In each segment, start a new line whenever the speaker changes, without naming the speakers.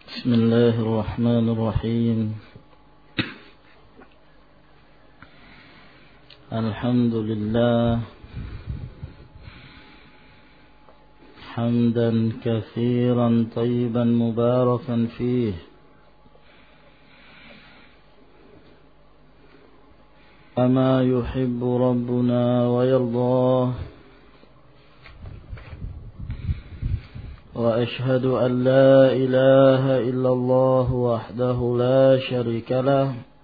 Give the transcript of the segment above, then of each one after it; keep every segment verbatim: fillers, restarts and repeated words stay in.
بسم الله الرحمن الرحيم الحمد لله حمدا كثيرا طيبا مباركا فيه كما يحب ربنا ويرضاه وأشهد أن لا إله إلا الله وحده لا شريك له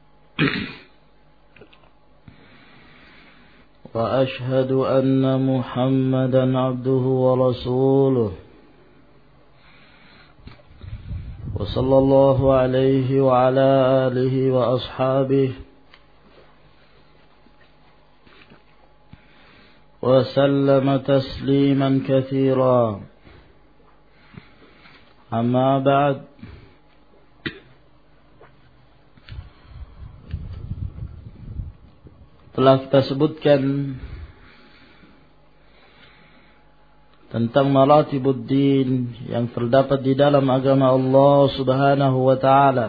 وأشهد أن محمدا عبده ورسوله وصلى الله عليه وعلى آله وأصحابه وسلم تسليما كثيرا. Amma ba'd. Telah kita sebutkan tentang maratibuddin yang terdapat di dalam agama Allah Subhanahu wa taala,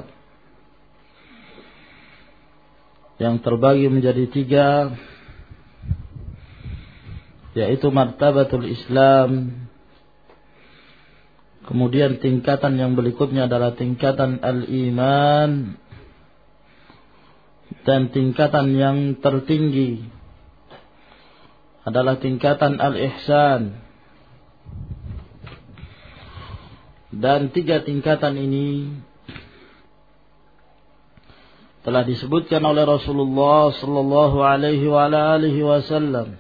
yang terbagi menjadi tiga, yaitu martabatul Islam. Kemudian tingkatan yang berikutnya adalah tingkatan al-iman, dan tingkatan yang tertinggi adalah tingkatan al-ihsan. Dan tiga tingkatan ini telah disebutkan oleh Rasulullah sallallahu alaihi wa alihi wasallam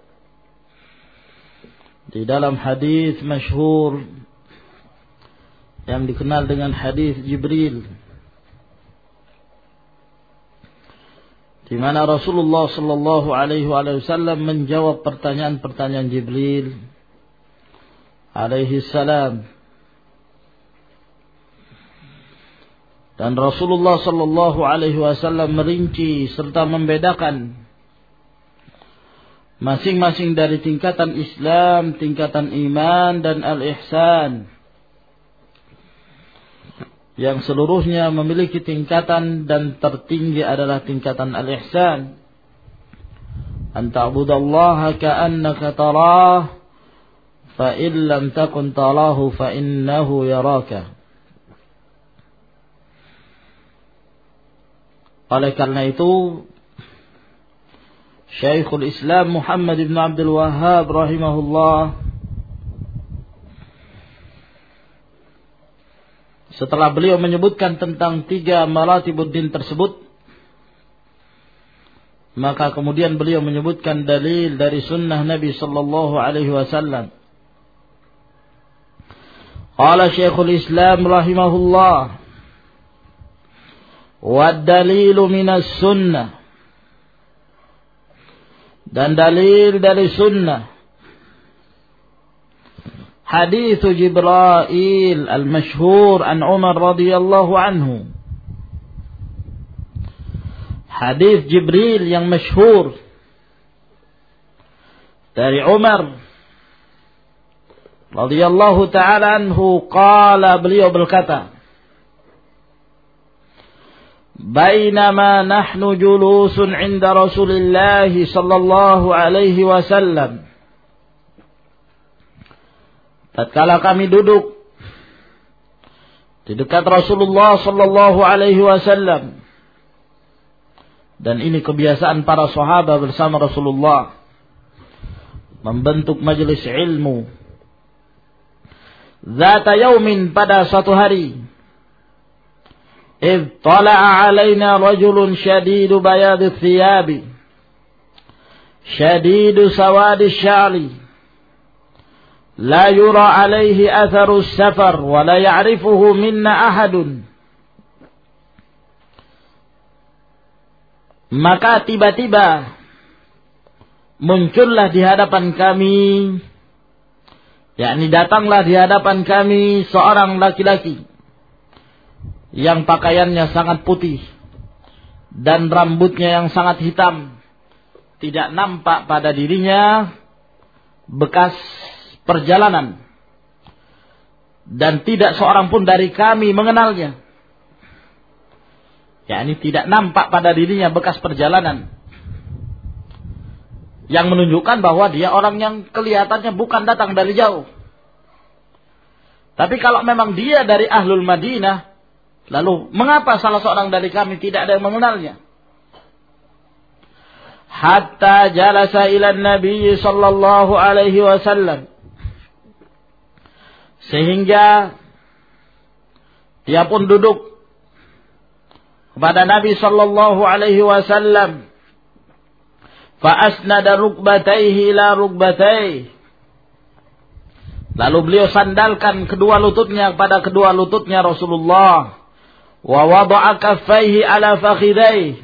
di dalam hadis masyhur yang dikenal dengan hadis Jibril, di mana Rasulullah sallallahu alaihi wasallam menjawab pertanyaan-pertanyaan Jibril alaihi salam. Dan Rasulullah sallallahu alaihi wasallam merinci serta membedakan masing-masing dari tingkatan Islam, tingkatan iman, dan al-ihsan, yang seluruhnya memiliki tingkatan, dan tertinggi adalah tingkatan al-ihsan. An ta'budallaha ka'annaka tarah fa in lam takun tarahu fa innahu yaraka. Oleh karena itu, Syekhul Islam Muhammad ibn Abdul Wahhab rahimahullah, setelah beliau menyebutkan tentang tiga maratibuddin tersebut, maka kemudian beliau menyebutkan dalil dari sunnah Nabi sallallahu alaihi wasallam. Qala Syekhul Islam rahimahullah, wa dalilu minas sunnah, dan dalil dari sunnah hadits Jibril al-masyhur an Umar radhiyallahu anhu. Hadis Jibril yang masyhur dari Umar radhiyallahu ta'ala anhu, qala, beliau berkata, bainama nahnu julusun 'inda Rasulillah sallallahu alaihi wasallam, tatkala kami duduk di dekat Rasulullah sallallahu alaihi wasallam, dan ini kebiasaan para sahabat bersama Rasulullah membentuk majelis ilmu. Zata yaumin, pada suatu hari, idh tala'a alaina rajulun syadidu bayadith thiyabi syadidu sawadi sya'li la yura alaihi atharu safar wa la ya'rifuhu minna ahadun. Maka tiba-tiba muncullah di hadapan kami, yakni datanglah di hadapan kami seorang laki-laki yang pakaiannya sangat putih dan rambutnya yang sangat hitam. Tidak nampak pada dirinya bekas perjalanan. dan tidak seorang pun dari kami mengenalnya. yakni tidak nampak pada dirinya bekas perjalanan, yang menunjukkan bahwa dia orang yang kelihatannya bukan datang dari jauh. Tapi kalau memang dia dari Ahlul Madinah, lalu mengapa salah seorang dari kami tidak ada yang mengenalnya? Hatta jalasa ila Nabi sallallahu alaihi wasallam, sehingga dia pun duduk kepada Nabi sallallahu alaihi wasallam. Fa asnada rukbatayhi ila rukbatayhi, lalu beliau sandalkan kedua lututnya pada kedua lututnya Rasulullah. Wa wada'a kaffaihi ala fakhidaihi,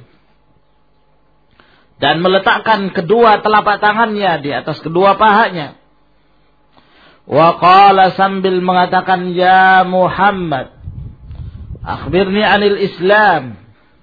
dan meletakkan kedua telapak tangannya di atas kedua pahanya. Wa qala, sambil mengatakan, ya Muhammad, akhbirni anil Islam.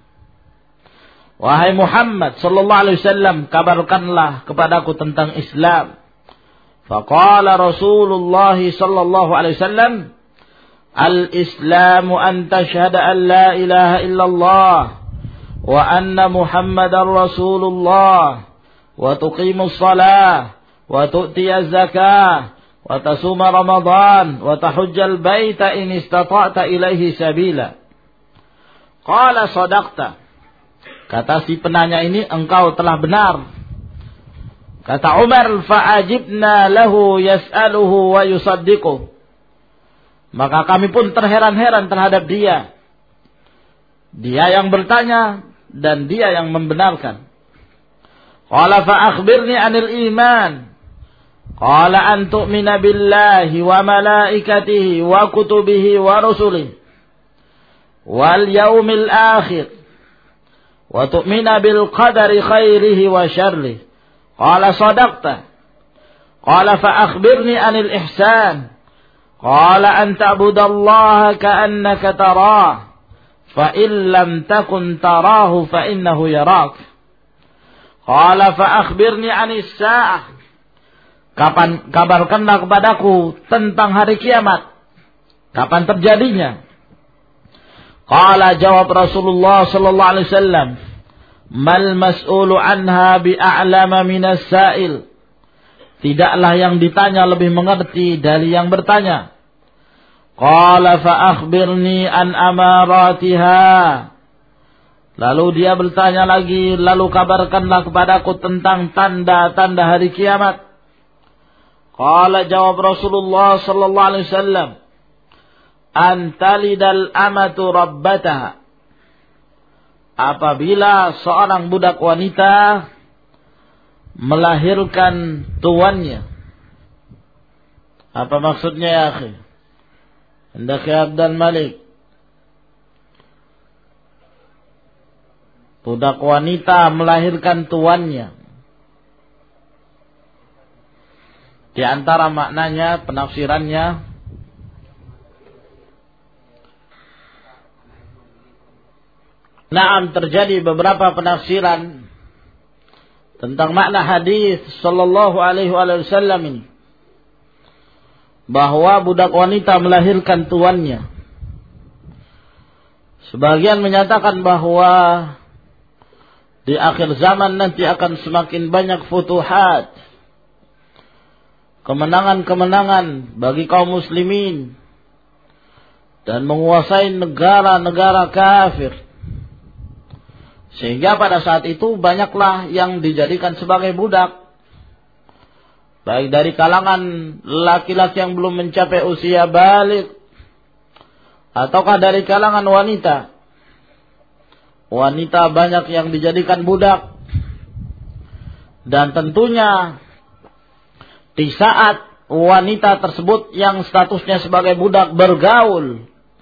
Wahai Muhammad sallallahu alaihi wasallam, kabarkanlah kepadaku tentang Islam. Faqala Rasulullah sallallahu alaihi wasallam, al-Islamu an tashhada an la ilaha illallah wa anna Muhammadar Rasulullah wa tuqimus shalah wa tu'tiyaz zakah wa tasuma Ramadan wa tahujjal baita in istata'ta ilaihi sabila. Qala sadaqta. Kata si penanya ini, engkau telah benar. Kata Umar, fa'ajibna lahu yas'aluhu wa yusaddiquh. Maka kami pun terheran-heran terhadap dia. Dia yang bertanya dan dia yang membenarkan. Qala fa'akhbirni anil iman. Qala an tu'mina billahi wa malaikatihi wa kutubihi wa rusulihi wal yaumil akhir wa tu'mina bil qadari khairihi wa syarrihi. Qala sadaqta. Qala fa akhbirni anil ihsan. Qala an ta'budallaha ka'annaka tarah, fa in lam takun tarahu fa innahu yarak. Qala fa akhbirni anis sa'ah. Kapan, kabarkanlah kepadaku tentang hari kiamat, kapan terjadinya. Qala, jawab Rasulullah sallallahu alaihi wasallam, mal mas'ulu anha bi'a'lama minas sa'il. Tidaklah yang ditanya lebih mengerti dari yang bertanya. Qala fa akhbirni an amaratiha. Lalu dia bertanya lagi, lalu kabarkanlah kepadaku tentang tanda-tanda hari kiamat. Qala, jawab Rasulullah sallallahu alaihi wasallam, antalidal amatu rabbataha. Apabila seorang budak wanita melahirkan tuannya. Apa maksudnya ya akhi? Hendak Abdul Malik. Budak wanita melahirkan tuannya. Di antara maknanya, penafsirannya, na'am, terjadi beberapa penafsiran tentang makna hadis sallallahu alaihi wasallam ini, bahwa budak wanita melahirkan tuannya. Sebagian menyatakan bahwa di akhir zaman nanti akan semakin banyak futuhat, kemenangan-kemenangan bagi kaum muslimin, dan menguasai negara-negara kafir. Sehingga pada saat itu banyaklah yang dijadikan sebagai budak, baik dari kalangan laki-laki yang belum mencapai usia baligh, ataukah dari kalangan wanita. Wanita banyak yang dijadikan budak. Dan tentunya di saat wanita tersebut yang statusnya sebagai budak bergaul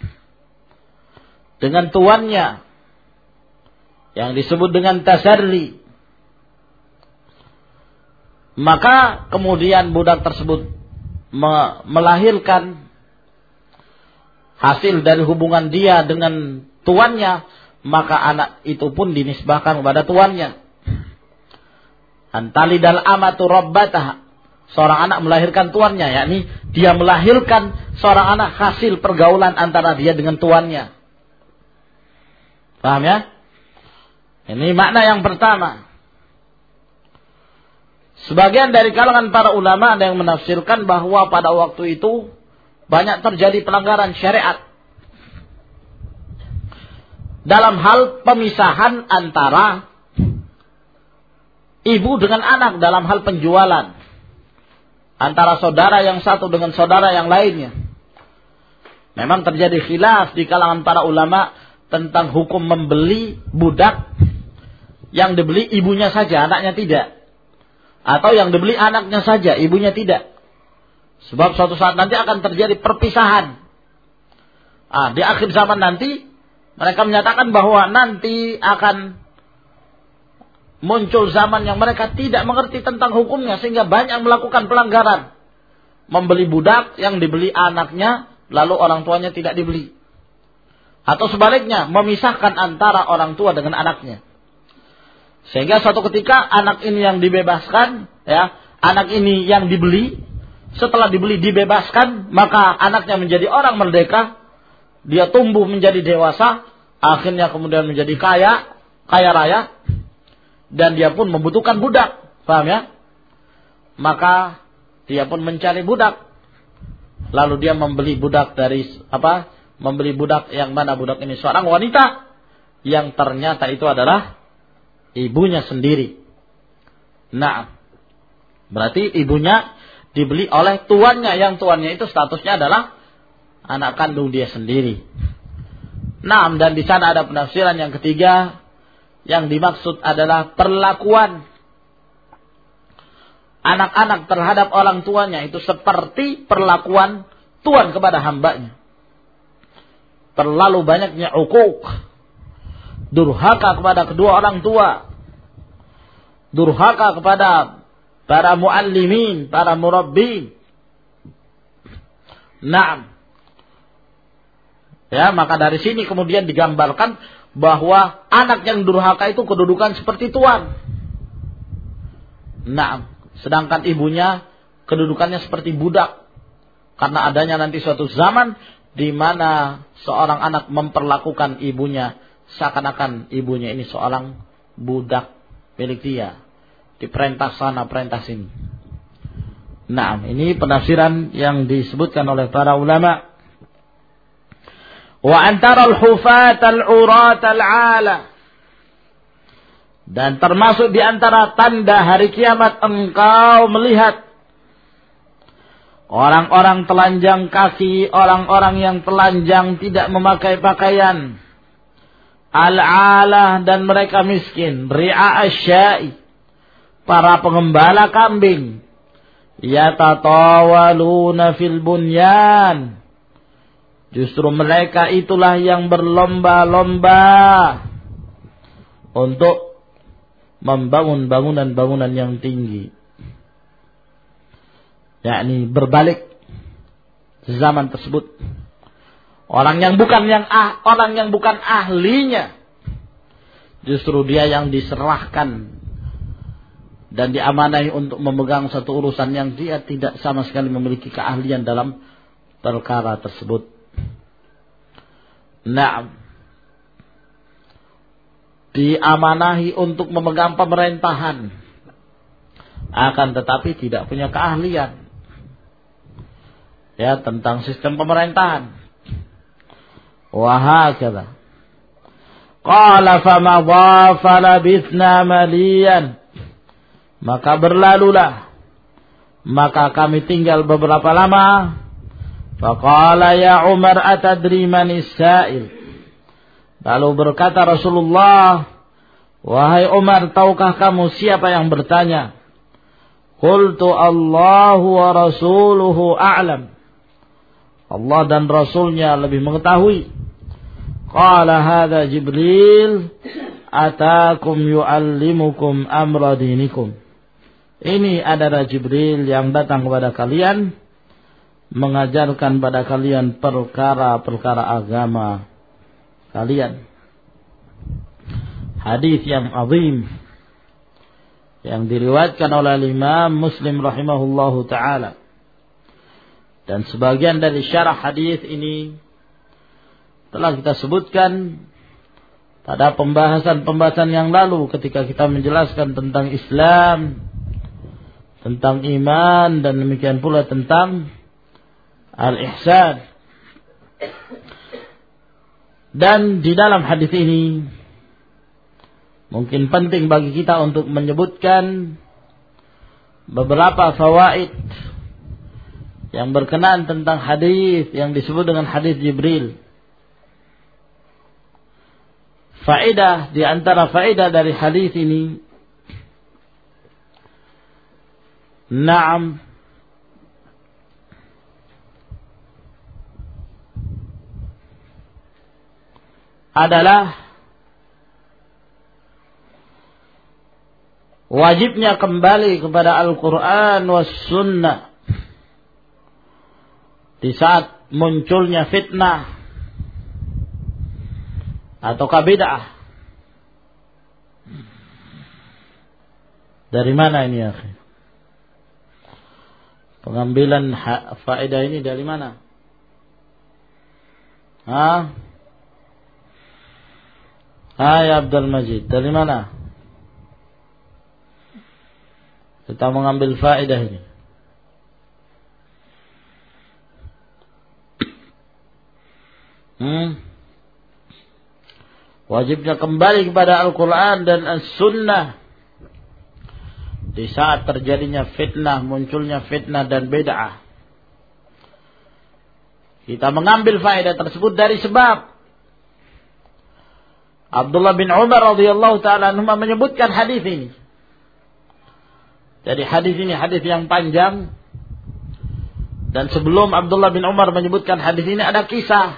dengan tuannya, yang disebut dengan tasarri, maka kemudian budak tersebut me- melahirkan hasil dari hubungan dia dengan tuannya, maka anak itu pun dinisbahkan kepada tuannya. Antalidal amatu rabbataha. seorang anak melahirkan tuannya, yakni dia melahirkan seorang anak hasil pergaulan antara dia dengan tuannya. Paham ya? Ini makna yang pertama. Sebagian dari kalangan para ulama ada yang menafsirkan bahwa pada waktu itu banyak terjadi pelanggaran syariat dalam hal pemisahan antara ibu dengan anak dalam hal penjualan, antara saudara yang satu dengan saudara yang lainnya. Memang terjadi khilaf di kalangan para ulama tentang hukum membeli budak yang dibeli ibunya saja, anaknya tidak. Atau yang dibeli anaknya saja, ibunya tidak. Sebab suatu saat nanti akan terjadi perpisahan. Ah, di akhir zaman nanti mereka menyatakan bahwa nanti akan muncul zaman yang mereka tidak mengerti tentang hukumnya sehingga banyak melakukan pelanggaran. Membeli budak yang dibeli anaknya lalu orang tuanya tidak dibeli. Atau sebaliknya, memisahkan antara orang tua dengan anaknya. Sehingga suatu ketika anak ini yang dibebaskan, ya, anak ini yang dibeli, setelah dibeli dibebaskan, maka anaknya menjadi orang merdeka, dia tumbuh menjadi dewasa, akhirnya kemudian menjadi kaya, kaya raya, dan dia pun membutuhkan budak, paham ya? Maka dia pun mencari budak, lalu dia membeli budak dari apa? Membeli budak yang mana budak ini seorang wanita, yang ternyata itu adalah ibunya sendiri. Nah, berarti ibunya dibeli oleh tuannya, yang tuannya itu statusnya adalah anak kandung dia sendiri. Nah, dan di sana ada penafsiran yang ketiga, yang dimaksud adalah perlakuan anak-anak terhadap orang tuanya itu seperti perlakuan tuan kepada hambanya. Terlalu banyaknya uquq, durhaka kepada kedua orang tua, durhaka kepada para muallimin, para murabbin. Naam. Ya, maka dari sini kemudian digambarkan bahwa anak yang durhaka itu kedudukan seperti tuan. Naam. Sedangkan ibunya kedudukannya seperti budak. Karena adanya nanti suatu zaman di mana seorang anak memperlakukan ibunya seakan-akan ibunya ini seorang budak milik dia. Diperintah sana, perintah sini. Nah, ini penafsiran yang disebutkan oleh para ulama. Wa antara al-hufat al-urat al-ala. Dan termasuk di antara tanda hari kiamat engkau melihat orang-orang telanjang kaki, orang-orang yang telanjang tidak memakai pakaian. Al-alah, dan mereka miskin. Ri'a asya'i, para pengembala kambing. Yatatawaluna fil bunyan, justru mereka itulah yang berlomba-lomba untuk membangun bangunan-bangunan yang tinggi. Yakni berbalik zaman tersebut. Orang yang bukan yang ah, orang yang bukan ahlinya, justru dia yang diserahkan dan diamanahi untuk memegang satu urusan yang dia tidak sama sekali memiliki keahlian dalam perkara tersebut. Nah, diamanahi untuk memegang pemerintahan, akan tetapi tidak punya keahlian ya tentang sistem pemerintahan. Wahakadha. Qala famadha falabithna maliyan, maka berlalulah, maka kami tinggal beberapa lama. Faqala ya Umar atadri manis sa'il, lalu berkata Rasulullah, wahai Umar, tahukah kamu siapa yang bertanya? Qultu Allahu wa rasuluhu a'lam, Allah dan Rasulnya lebih mengetahui. Qala hadha Jibril atakum yu'allimukum amra dinikum, ini adalah Jibril yang datang kepada kalian, mengajarkan pada kalian perkara-perkara agama kalian. Hadis yang azim yang diriwayatkan oleh Imam Muslim rahimahullahu taala. Dan sebagian dari syarah hadis ini telah kita sebutkan pada pembahasan-pembahasan yang lalu ketika kita menjelaskan tentang Islam, tentang iman, dan demikian pula tentang al-ihsan. Dan di dalam hadis ini mungkin penting bagi kita untuk menyebutkan beberapa fawaid yang berkenaan tentang hadis yang disebut dengan hadis Jibril. Faedah di antara faedah dari hadis ini, na'am, adalah wajibnya kembali kepada Al-Quran was Sunnah di saat munculnya fitnah atau bid'ah. Dari mana ini ya? Pengambilan faedah ini dari mana? Hah? Hai Abdul Majid, dari mana kita mengambil faedah ini? Hmm? Wajibnya kembali kepada Al-Quran dan As-Sunnah di saat terjadinya fitnah, munculnya fitnah dan bid'ah. Kita mengambil faedah tersebut dari sebab Abdullah bin Umar radhiyallahu taala anhu menyebutkan hadis ini. Jadi hadis ini hadis yang panjang, dan sebelum Abdullah bin Umar menyebutkan hadis ini ada kisah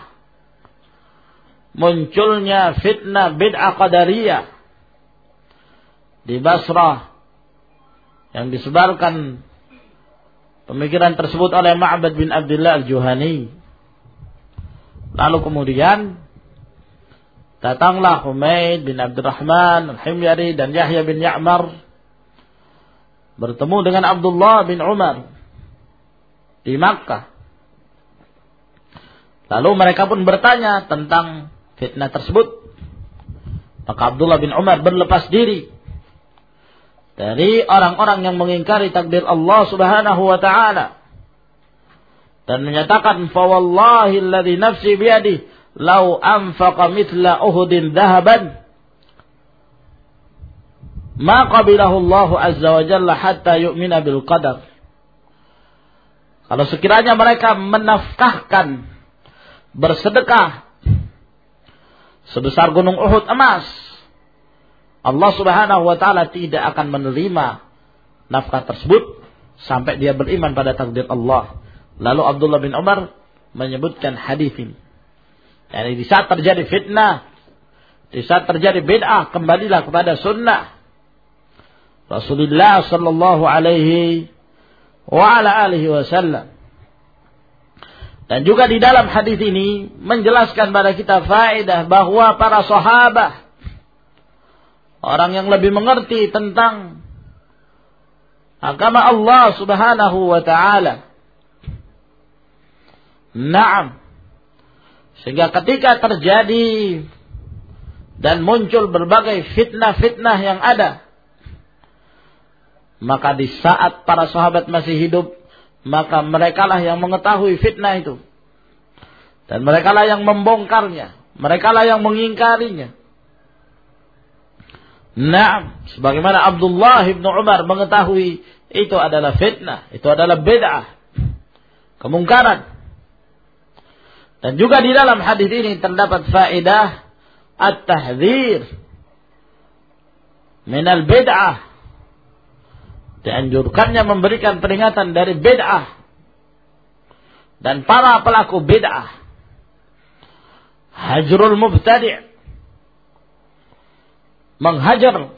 munculnya fitnah bid'ah qadariyah di Basrah yang disebarkan pemikiran tersebut oleh Ma'bad bin Abdullah al-Juhani. Lalu kemudian datanglah Humaid bin Abdurrahman al-Himyari dan Yahya bin Ya'mar bertemu dengan Abdullah bin Umar di Makkah. Lalu mereka pun bertanya tentang fitnah tersebut. Maka Abdullah bin Umar berlepas diri dari orang-orang yang mengingkari takdir Allah Subhanahu wa taala dan menyatakan, "Fa wallahi alladhi nafsi biyadihi law anfaqa mithla Uhudin dhahaban ma qabilahu Allah azza wa jalla hatta yu'mina bil qadar." Kalau sekiranya mereka menafkahkan, bersedekah sebesar gunung Uhud emas, Allah Subhanahu wa taala tidak akan menerima nafkah tersebut sampai dia beriman pada takdir Allah. Lalu Abdullah bin Umar menyebutkan hadis ini. Yani di saat terjadi fitnah, di saat terjadi bid'ah, kembalilah kepada sunnah Rasulullah sallallahu alaihi wa ala alihi wasallam. Dan juga di dalam hadis ini menjelaskan pada kita faedah bahwa para sahabat, orang yang lebih mengerti tentang agama Allah Subhanahu wa taala. Naam. Sehingga ketika terjadi dan muncul berbagai fitnah-fitnah yang ada, maka di saat para sahabat masih hidup, maka merekalah yang mengetahui fitnah itu. Dan merekalah yang membongkarnya. Merekalah yang mengingkarinya. Naam, sebagaimana Abdullah bin Umar mengetahui itu adalah fitnah, itu adalah bid'ah, kemungkaran. Dan juga di dalam hadis ini terdapat faedah at-tahdzir minal bid'ah. Dianjurkannya memberikan peringatan dari bid'ah dan para pelaku bid'ah. Hajrul mubtadi', menghajar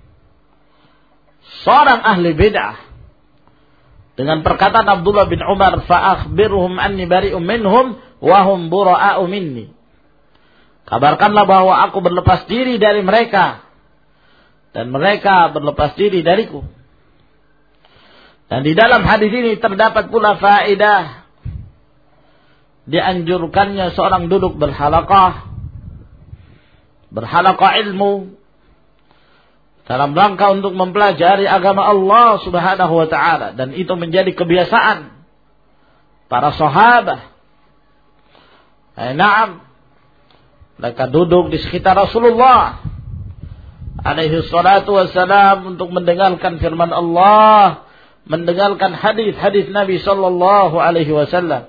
seorang ahli bid'ah dengan perkataan Abdullah bin Umar, fa akhbirhum anni bari'un minhum wa hum bura'u minni. Kabarkanlah bahwa aku berlepas diri dari mereka, dan mereka berlepas diri dariku. Dan di dalam hadis ini terdapat pula faedah dianjurkannya seorang duduk berhalaqah, berhalaqah ilmu dalam rangka untuk mempelajari agama Allah Subhanahu wa taala, dan itu menjadi kebiasaan para sahabat. Eh, na'am, mereka duduk di sekitar Rasulullah alaihi salatu wassalam untuk mendengarkan firman Allah, mendengarkan hadis-hadis Nabi sallallahu alaihi wasallam.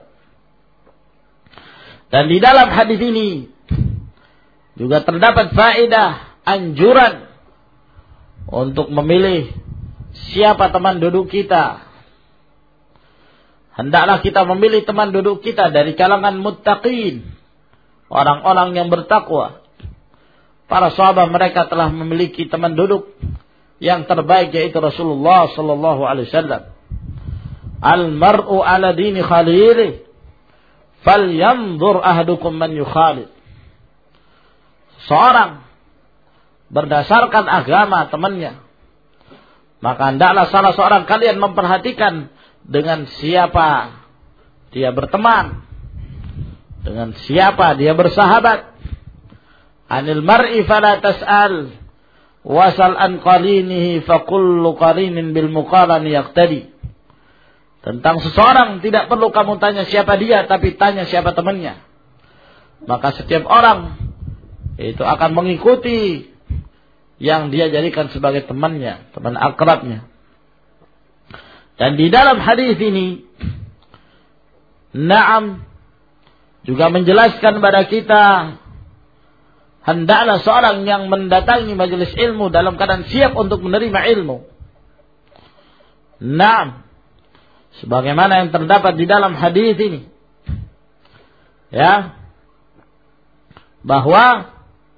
Dan di dalam hadis ini juga terdapat faedah anjuran untuk memilih siapa teman duduk kita. Hendaklah kita memilih teman duduk kita dari kalangan muttaqin, orang-orang yang bertakwa. Para sahabat mereka telah memiliki teman duduk yang terbaik, yaitu Rasulullah sallallahu alaihi wasallam. Al-mar'u ala dini khalilih, falyanzur ahadukum man yukhalid. Seorang berdasarkan agama temannya, maka hendaklah salah seorang kalian memperhatikan dengan siapa dia berteman, dengan siapa dia bersahabat. Anil mar'i fala tas'al wasal an qarinihi fa kullu qarinin bil muqarani yaqtadi. Tentang seseorang tidak perlu kamu tanya siapa dia, tapi tanya siapa temannya. Maka setiap orang itu akan mengikuti yang dia jadikan sebagai temannya, teman akrabnya. Dan di dalam hadis ini, na'am, juga menjelaskan kepada kita, hendaklah seorang yang mendatangi majelis ilmu dalam keadaan siap untuk menerima ilmu. Na'am, sebagaimana yang terdapat di dalam hadis ini, ya, bahwa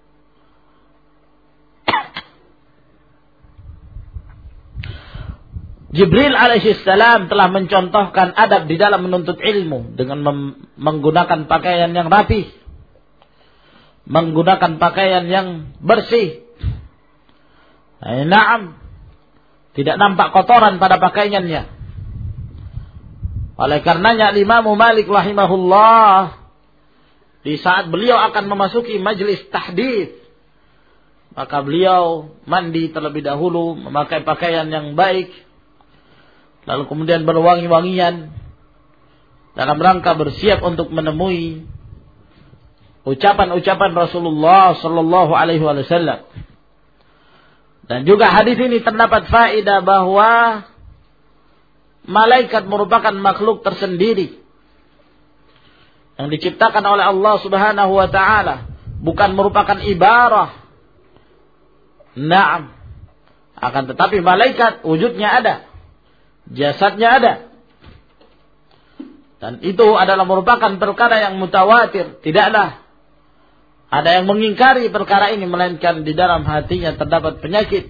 Jibril alaihissalam telah mencontohkan adab di dalam menuntut ilmu dengan mem- menggunakan pakaian yang rapi, menggunakan pakaian yang bersih. Eh, na'am, tidak nampak kotoran pada pakaiannya. Oleh karenanya Imam Malik rahimahullah, di saat beliau akan memasuki majlis tahdits, maka beliau mandi terlebih dahulu, memakai pakaian yang baik, lalu kemudian berwangi-wangian dalam rangka bersiap untuk menemui ucapan-ucapan Rasulullah sallallahu alaihi wasallam. Dan juga hadis ini terdapat faedah bahwa malaikat merupakan makhluk tersendiri yang diciptakan oleh Allah Subhanahu wa taala, bukan merupakan ibarah. Naam, akan tetapi malaikat wujudnya ada, jasadnya ada. Dan itu adalah merupakan perkara yang mutawatir. Tidaklah ada yang mengingkari perkara ini, melainkan di dalam hatinya terdapat penyakit.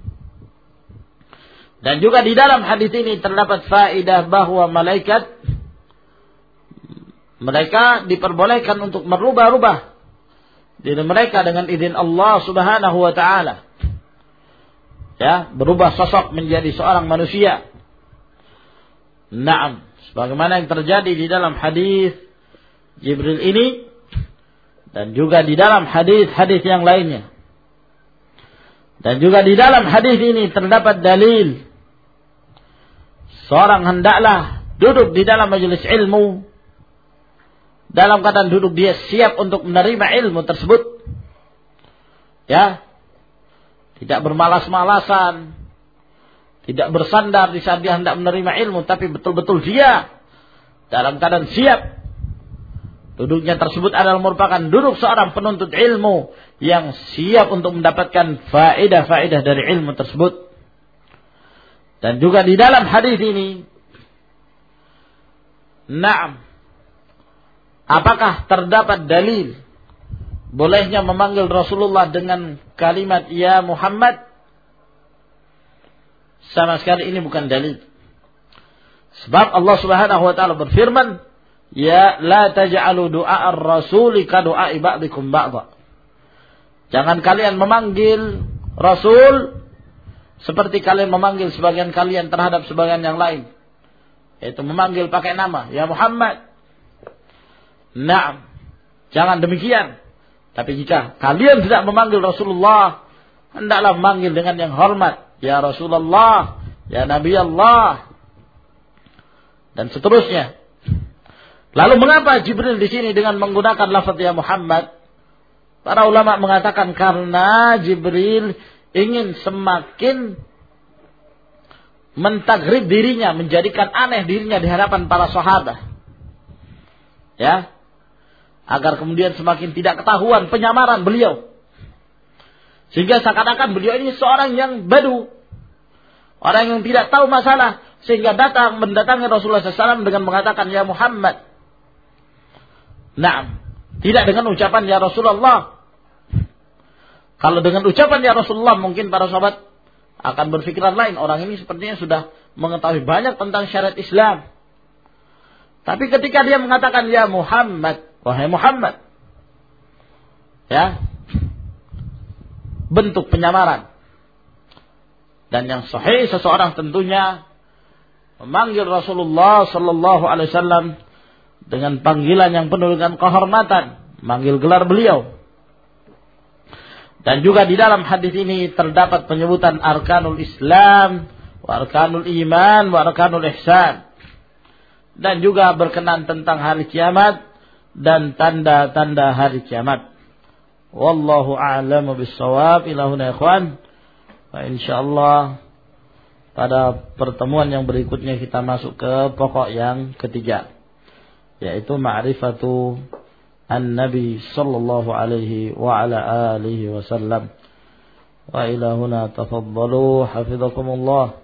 Dan juga di dalam hadis ini terdapat faedah bahwa malaikat, mereka diperbolehkan untuk merubah-rubah diri mereka dengan izin Allah Subhanahu wa taala. Ya, berubah sosok menjadi seorang manusia. Naam, sebagaimana yang terjadi di dalam hadis Jibril ini, dan juga di dalam hadis-hadis yang lainnya. Dan juga di dalam hadis ini terdapat dalil seorang hendaklah duduk di dalam majelis ilmu dalam keadaan duduk dia siap untuk menerima ilmu tersebut. Ya, tidak bermalas-malasan, tidak bersandar di saat dia hendak menerima ilmu, tapi betul-betul dia dalam keadaan siap. Duduknya tersebut adalah merupakan duduk seorang penuntut ilmu yang siap untuk mendapatkan faedah-faedah dari ilmu tersebut. Dan juga di dalam hadis ini, na'am, apakah terdapat dalil bolehnya memanggil Rasulullah dengan kalimat ya Muhammad? Sama sekali ini bukan dalil. Sebab Allah Subhanahu wa taala berfirman, ya la taj'alu du'a ar-rasuli ka du'a ba'dikum ba'dha. Jangan kalian memanggil Rasul seperti kalian memanggil sebagian kalian terhadap sebagian yang lain, yaitu memanggil pakai nama, ya Muhammad. Naam, jangan demikian. Tapi jika kalian tidak memanggil Rasulullah, hendaklah memanggil dengan yang hormat, ya Rasulullah, ya Nabi Allah, dan seterusnya. Lalu mengapa Jibril di sini dengan menggunakan lafaz ya Muhammad? Para ulama mengatakan karena Jibril ingin semakin mentagrib dirinya, menjadikan aneh dirinya di hadapan para sahabat. Ya. Agar kemudian semakin tidak ketahuan penyamaran beliau. Sehingga seakan-akan beliau ini seorang yang badu, orang yang tidak tahu masalah, sehingga datang mendatangi Rasulullah shallallahu alaihi wasallam dengan mengatakan ya Muhammad. Nah, tidak dengan ucapan ya Rasulullah. Kalau dengan ucapan ya Rasulullah, mungkin para sahabat akan berpikiran lain. Orang ini sepertinya sudah mengetahui banyak tentang syariat Islam. Tapi ketika dia mengatakan ya Muhammad, wahai Muhammad, ya, bentuk penyamaran. Dan yang sahih seseorang tentunya memanggil Rasulullah sallallahu alaihi wasallam dengan panggilan yang penuh dengan kehormatan, manggil gelar beliau. Dan juga di dalam hadis ini terdapat penyebutan arkanul Islam, wa arkanul iman, wa arkanul ihsan. Dan juga berkenan tentang hari kiamat dan tanda-tanda hari kiamat. Wallahu a'lamu bis-shawab. Ilahuna ikhwan. Wa insyaallah pada pertemuan yang berikutnya kita masuk ke pokok yang ketiga, yaitu ma'rifatu an-nabi sallallahu alaihi wa ala alihi wasallam. Wa ila huna tafaddalu hafizakumullah.